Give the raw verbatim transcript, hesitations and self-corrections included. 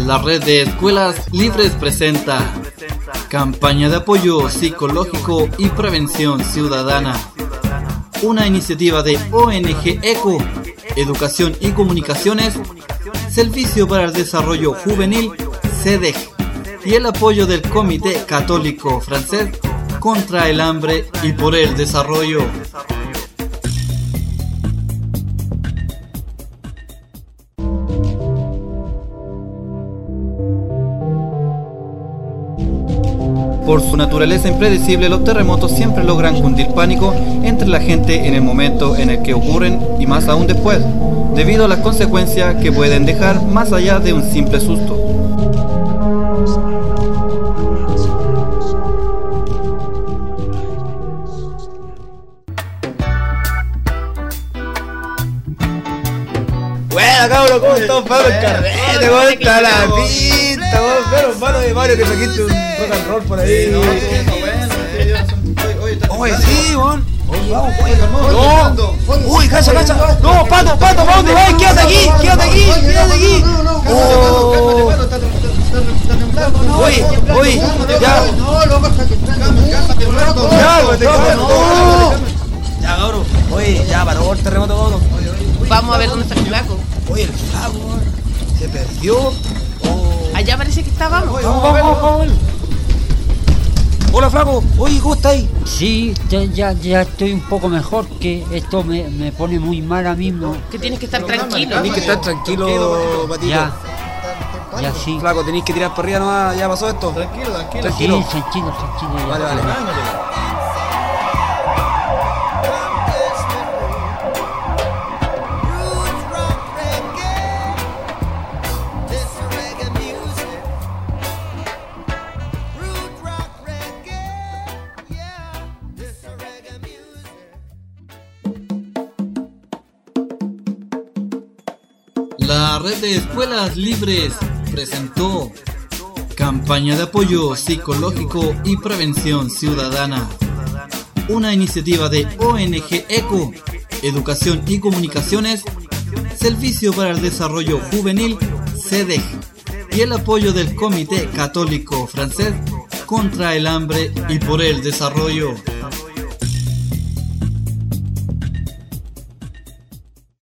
La red de escuelas libres presenta campaña de apoyo psicológico y prevención ciudadana. Una iniciativa de O N G ECO, Educación y Comunicaciones, Servicio para el Desarrollo Juvenil, C E D E C, y el apoyo del Comité Católico Francés contra el Hambre y por el Desarrollo. Por su naturaleza impredecible, los terremotos siempre logran cundir pánico entre la gente en el momento en el que ocurren y más aún después, debido a las consecuencias que pueden dejar más allá de un simple susto. Bueno, cabrón, ¿cómo estamos para el carrete? ¿Cómo está la pinta? Pero hermano de Mario que saquiste un rock and roll por ahí. Oye, sí, weón. Vamos, no. Uy, cacha, cacha. No, Pato, Pato, ¿para dónde vas? Quédate aquí, quédate aquí, quédate aquí. Oh. Uy, uy, ya. Ya, no. Ya, cabrón. Oye, ya paró el terremoto, cabrón. Vamos a ver dónde está el flaco. Oye, el flaco, se perdió. Oh. Allá parece que está, vamos. Oye, vamos, vamos, vamos, vamos. Hola, flaco. Oye, ¿cómo estás ahí? Sí, ya, ya, ya estoy un poco mejor, que esto me, me pone muy mal a mí mismo. Que tienes que estar tranquilo. Tenés que estar tranquilo, Patito. Ya, ya sí. Flaco, tenés que tirar para arriba nomás. ¿Ya pasó esto? Tranquilo, tranquilo. Tranquilo. Sí, tranquilo, tranquilo. Ya. Vale, vale. La red de escuelas libres presentó campaña de apoyo psicológico y prevención ciudadana. Una iniciativa de O N G ECO, Educación y Comunicaciones, Servicio para el Desarrollo Juvenil, C E D E C, y el apoyo del Comité Católico Francés contra el Hambre y por el Desarrollo.